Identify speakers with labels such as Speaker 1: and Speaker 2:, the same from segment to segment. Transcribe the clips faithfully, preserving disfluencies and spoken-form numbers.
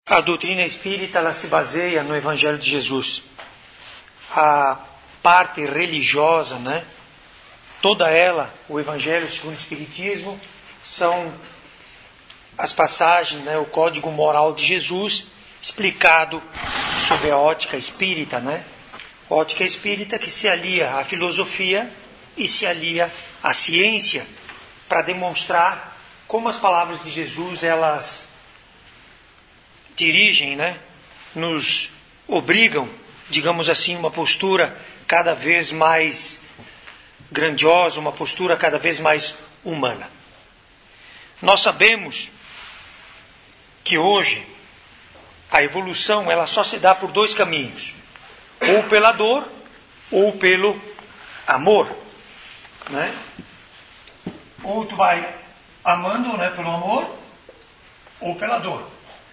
Speaker 1: A doutrina espírita ela se baseia no Evangelho de Jesus. A parte religiosa, né? Toda ela, o Evangelho segundo o Espiritismo, são as passagens, né? O código moral de Jesus, explicado sob a ótica espírita, né? Ótica espírita que se alia à filosofia e se alia à ciência para demonstrar como as palavras de Jesus elas dirigem, né? Nos obrigam, digamos assim, uma postura cada vez mais grandiosa, uma postura cada vez mais humana. Nós sabemos que hoje a evolução ela só se dá por dois caminhos, ou pela dor ou pelo amor, né? Ou tu vai amando, né, pelo amor ou pela dor.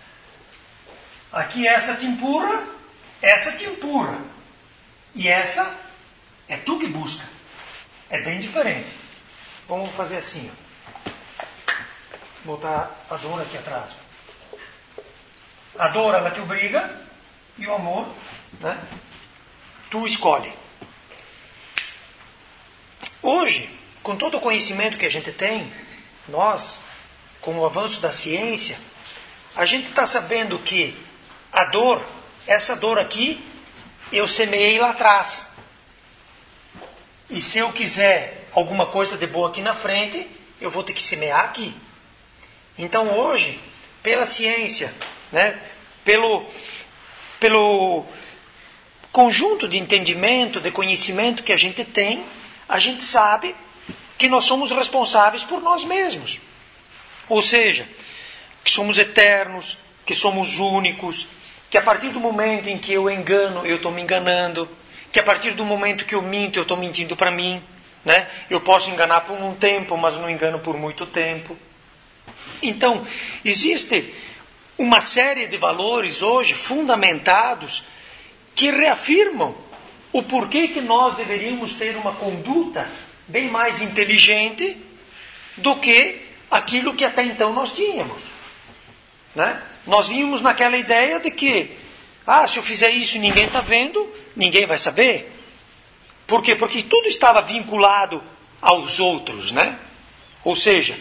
Speaker 1: Aqui essa te empurra, essa te empurra. E essa é tu que busca. É bem diferente. Vamos fazer assim, ó. Vou botar a dor aqui atrás. A dor ela te obriga e o amor, né, tu escolhe. Hoje, com todo o conhecimento que a gente tem, nós, com o avanço da ciência, a gente está sabendo que a dor, essa dor aqui, eu semeei lá atrás. E se eu quiser alguma coisa de boa aqui na frente, eu vou ter que semear aqui. Então hoje, pela ciência, né, pelo, pelo conjunto de entendimento, de conhecimento que a gente tem, a gente sabe que nós somos responsáveis por nós mesmos. Ou seja, que somos eternos, que somos únicos, que a partir do momento em que eu engano, eu estou me enganando, que a partir do momento que eu minto, eu estou mentindo para mim, né? Eu posso enganar por um tempo, mas não engano por muito tempo. Então, existe uma série de valores hoje fundamentados que reafirmam o porquê que nós deveríamos ter uma conduta bem mais inteligente do que aquilo que até então nós tínhamos, né? Nós vínhamos naquela ideia de que, ah, se eu fizer isso e ninguém está vendo, ninguém vai saber. Por quê? Porque tudo estava vinculado aos outros, né? Ou seja,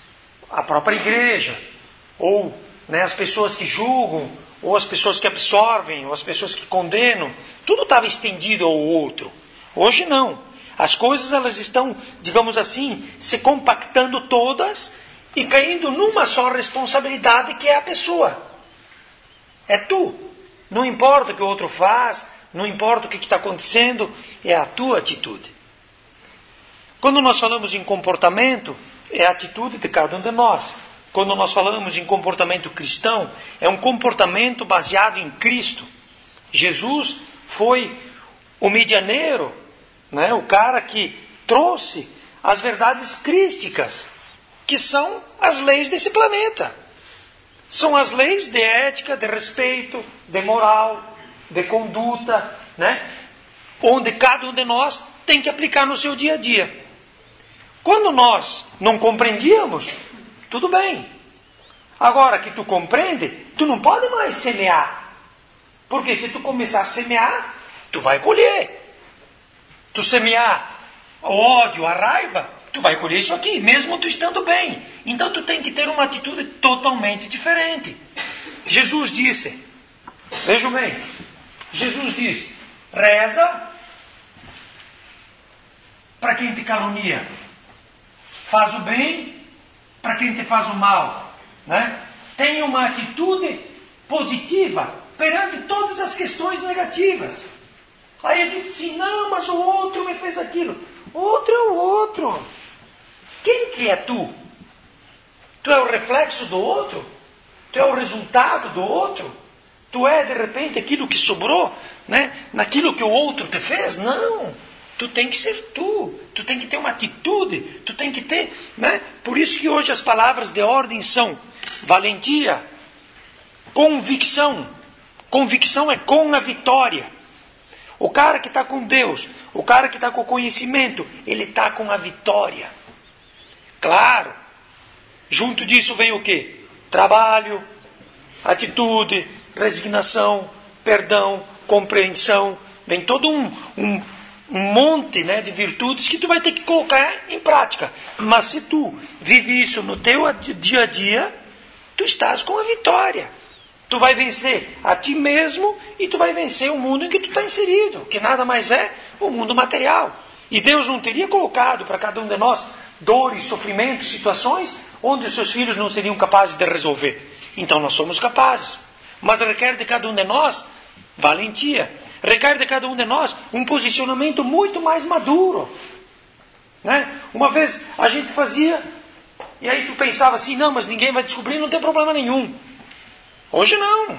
Speaker 1: a própria igreja, ou, né, as pessoas que julgam, ou as pessoas que absorvem, ou as pessoas que condenam, tudo estava estendido ao outro. Hoje não. As coisas elas estão, digamos assim, se compactando todas e caindo numa só responsabilidade que é a pessoa. É tu. Não importa o que o outro faz, não importa o que está acontecendo, é a tua atitude. Quando nós falamos em comportamento, é a atitude de cada um de nós. Quando nós falamos em comportamento cristão, é um comportamento baseado em Cristo. Jesus foi o medianeiro, né, o cara que trouxe as verdades crísticas, que são as leis desse planeta. São as leis de ética, de respeito, de moral, de conduta, né? Onde cada um de nós tem que aplicar no seu dia a dia. Quando nós não compreendíamos, tudo bem. Agora que tu compreende, tu não pode mais semear. Porque se tu começar a semear, tu vai colher. Tu semear o ódio, a raiva, tu vai colher isso aqui, mesmo tu estando bem. Então tu tem que ter uma atitude totalmente diferente. Jesus disse, vejam bem, Jesus disse, reza para quem te calunia, faz o bem para quem te faz o mal, né? Tenha uma atitude positiva perante todas as questões negativas. Aí ele diz assim, não, mas o outro me fez aquilo. Outro é o outro. Quem que é tu? Tu é o reflexo do outro? Tu é o resultado do outro? Tu é, de repente, aquilo que sobrou, né, naquilo que o outro te fez? Não. Tu tem que ser tu. Tu tem que ter uma atitude. Tu tem que ter, né? Por isso que hoje as palavras de ordem são valentia, convicção. Convicção é com a vitória. O cara que está com Deus, o cara que está com o conhecimento, ele está com a vitória. Claro, junto disso vem o quê? Trabalho, atitude, resignação, perdão, compreensão. Vem todo um, um, um monte, né, de virtudes que tu vai ter que colocar em prática. Mas se tu vive isso no teu dia a dia, tu estás com a vitória. Tu vai vencer a ti mesmo e tu vai vencer o mundo em que tu está inserido, que nada mais é o mundo material. E Deus não teria colocado para cada um de nós dores, sofrimentos, situações onde os seus filhos não seriam capazes de resolver. Então nós somos capazes. Mas requer de cada um de nós valentia. Requer de cada um de nós um posicionamento muito mais maduro. Né? Uma vez a gente fazia, e aí tu pensava assim, não, mas ninguém vai descobrir, não tem problema nenhum. Hoje não.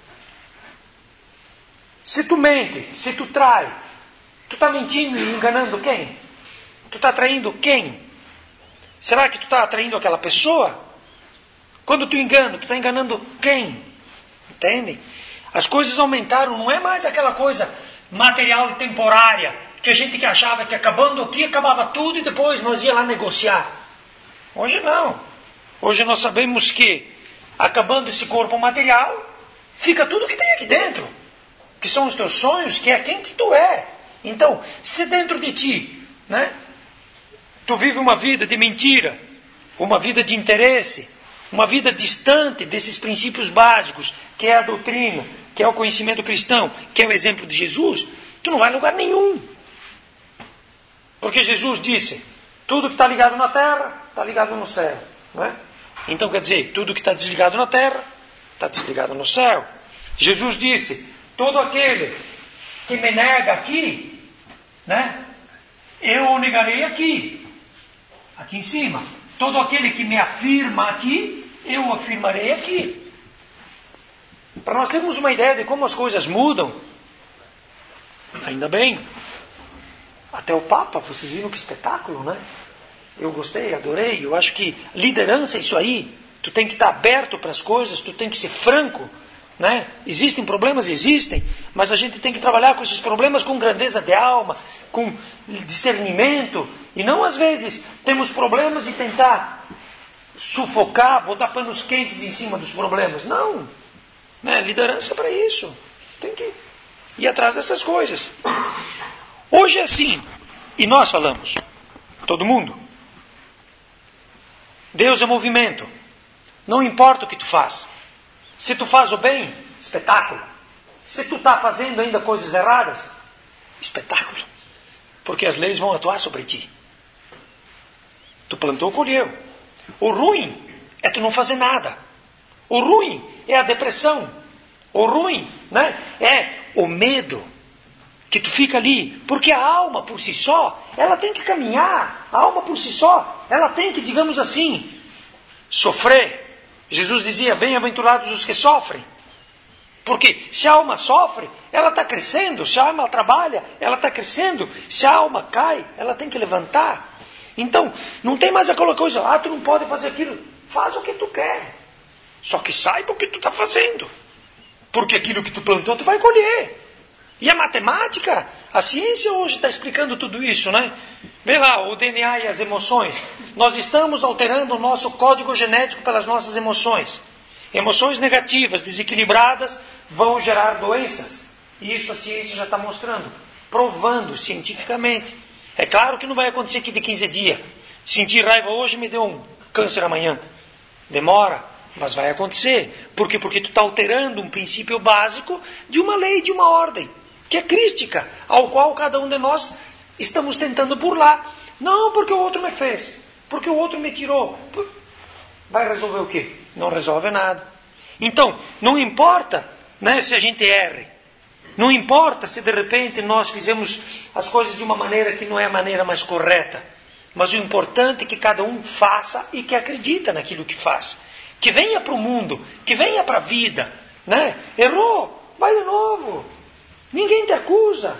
Speaker 1: Se tu mente, se tu trai, tu está mentindo e enganando quem? Tu está traindo quem? Será que tu está atraindo aquela pessoa? Quando tu engana, tu está enganando quem? Entende? As coisas aumentaram, não é mais aquela coisa material e temporária, que a gente que achava que acabando aqui, acabava tudo e depois nós ia lá negociar. Hoje não. Hoje nós sabemos que, acabando esse corpo material, fica tudo que tem aqui dentro, que são os teus sonhos, que é quem que tu é. Então, se dentro de ti, né, tu vive uma vida de mentira, uma vida de interesse, uma vida distante desses princípios básicos, que é a doutrina, que é o conhecimento cristão, que é o exemplo de Jesus, tu não vai a lugar nenhum. Porque Jesus disse, tudo que está ligado na terra, está ligado no céu. Não é? Então quer dizer, tudo que está desligado na terra, está desligado no céu. Jesus disse, todo aquele que me nega aqui, né, eu o negarei aqui, aqui em cima. Todo aquele que me afirma aqui, eu o afirmarei aqui. Para nós termos uma ideia de como as coisas mudam, ainda bem, até o Papa, vocês viram que espetáculo, né? Eu gostei, adorei, eu acho que liderança é isso aí, tu tem que estar aberto para as coisas, tu tem que ser franco, né? Existem problemas, existem, mas a gente tem que trabalhar com esses problemas com grandeza de alma, com discernimento, e não às vezes temos problemas e tentar sufocar, botar panos quentes em cima dos problemas, não, né? Liderança é para isso, tem que ir atrás dessas coisas. Hoje é assim, e nós falamos, todo mundo, Deus é movimento, não importa o que tu faz. Se tu faz o bem, espetáculo. Se tu está fazendo ainda coisas erradas, espetáculo. Porque as leis vão atuar sobre ti. Tu plantou, colheu. O ruim é tu não fazer nada. O ruim é a depressão. O ruim, né, é o medo. Que tu fica ali. Porque a alma por si só, ela tem que caminhar. A alma por si só, ela tem que, digamos assim, sofrer. Jesus dizia, bem-aventurados os que sofrem. Porque se a alma sofre, ela está crescendo. Se a alma trabalha, ela está crescendo. Se a alma cai, ela tem que levantar. Então, não tem mais aquela coisa, ah, tu não pode fazer aquilo. Faz o que tu quer. Só que saiba o que tu está fazendo. Porque aquilo que tu plantou, tu vai colher. E a matemática, a ciência hoje está explicando tudo isso, né? Vê lá, o D N A e as emoções. Nós estamos alterando o nosso código genético pelas nossas emoções. Emoções negativas, desequilibradas, vão gerar doenças. E isso a ciência já está mostrando, provando cientificamente. É claro que não vai acontecer aqui de quinze dias. Sentir raiva hoje me deu um câncer amanhã. Demora, mas vai acontecer. Por quê? Porque tu está alterando um princípio básico de uma lei, de uma ordem, que é crística, ao qual cada um de nós estamos tentando burlar. Não porque o outro me fez, porque o outro me tirou. Vai resolver o quê? Não resolve nada. Então, não importa, né, se a gente erre. Não importa se de repente nós fizemos as coisas de uma maneira que não é a maneira mais correta. Mas o importante é que cada um faça e que acredita naquilo que faz. Que venha para o mundo, que venha para a vida. Né? Errou, vai de novo. Ninguém te acusa.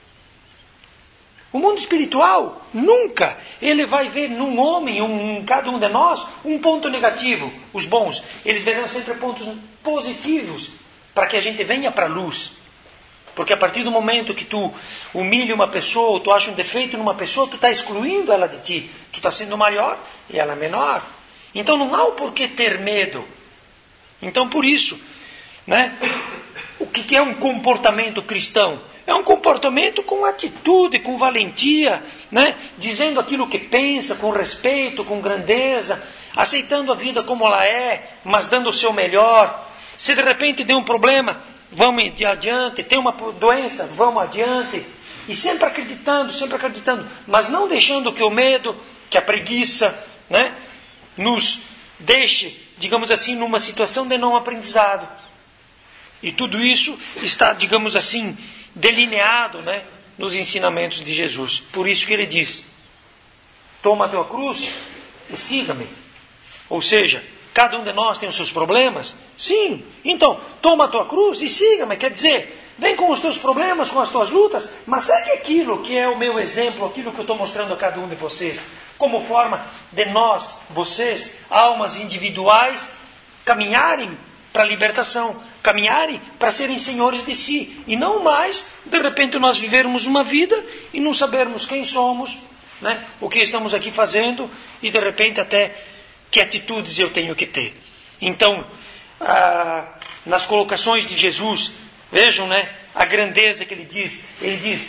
Speaker 1: O mundo espiritual, nunca ele vai ver num homem, um, em cada um de nós, um ponto negativo. Os bons, eles verão sempre pontos positivos, para que a gente venha para a luz. Porque a partir do momento que tu humilha uma pessoa, ou tu acha um defeito numa pessoa, tu está excluindo ela de ti. Tu está sendo maior e ela menor. Então não há o porquê ter medo. Então por isso, né? O que é um comportamento cristão? É um comportamento com atitude, com valentia, né? Dizendo aquilo que pensa, com respeito, com grandeza, aceitando a vida como ela é, mas dando o seu melhor. Se de repente tem um problema, vamos adiante. Tem uma doença, vamos adiante. E sempre acreditando, sempre acreditando, mas não deixando que o medo, que a preguiça, né, nos deixe, digamos assim, numa situação de não aprendizado. E tudo isso está, digamos assim, delineado, né, nos ensinamentos de Jesus. Por isso que ele diz: toma a tua cruz e siga-me. Ou seja, cada um de nós tem os seus problemas. Sim, então, toma a tua cruz e siga-me. Quer dizer, vem com os teus problemas, com as tuas lutas, mas segue aquilo que é o meu exemplo, aquilo que eu estou mostrando a cada um de vocês, como forma de nós, vocês, almas individuais, caminharem para a libertação, caminharem para serem senhores de si, e não mais, de repente, nós vivermos uma vida e não sabermos quem somos, né? O que estamos aqui fazendo, e de repente até que atitudes eu tenho que ter. Então, ah, nas colocações de Jesus, vejam, né, a grandeza que ele diz. Ele diz: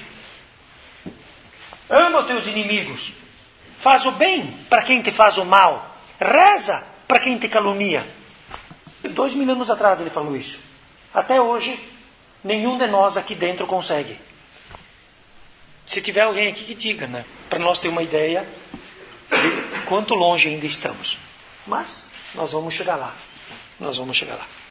Speaker 1: ama os teus inimigos, faz o bem para quem te faz o mal, reza para quem te calunia. Dois mil anos atrás ele falou isso. Até hoje, nenhum de nós aqui dentro consegue. Se tiver alguém aqui que diga, né, para nós ter uma ideia de quanto longe ainda estamos. Mas nós vamos chegar lá. Nós vamos chegar lá.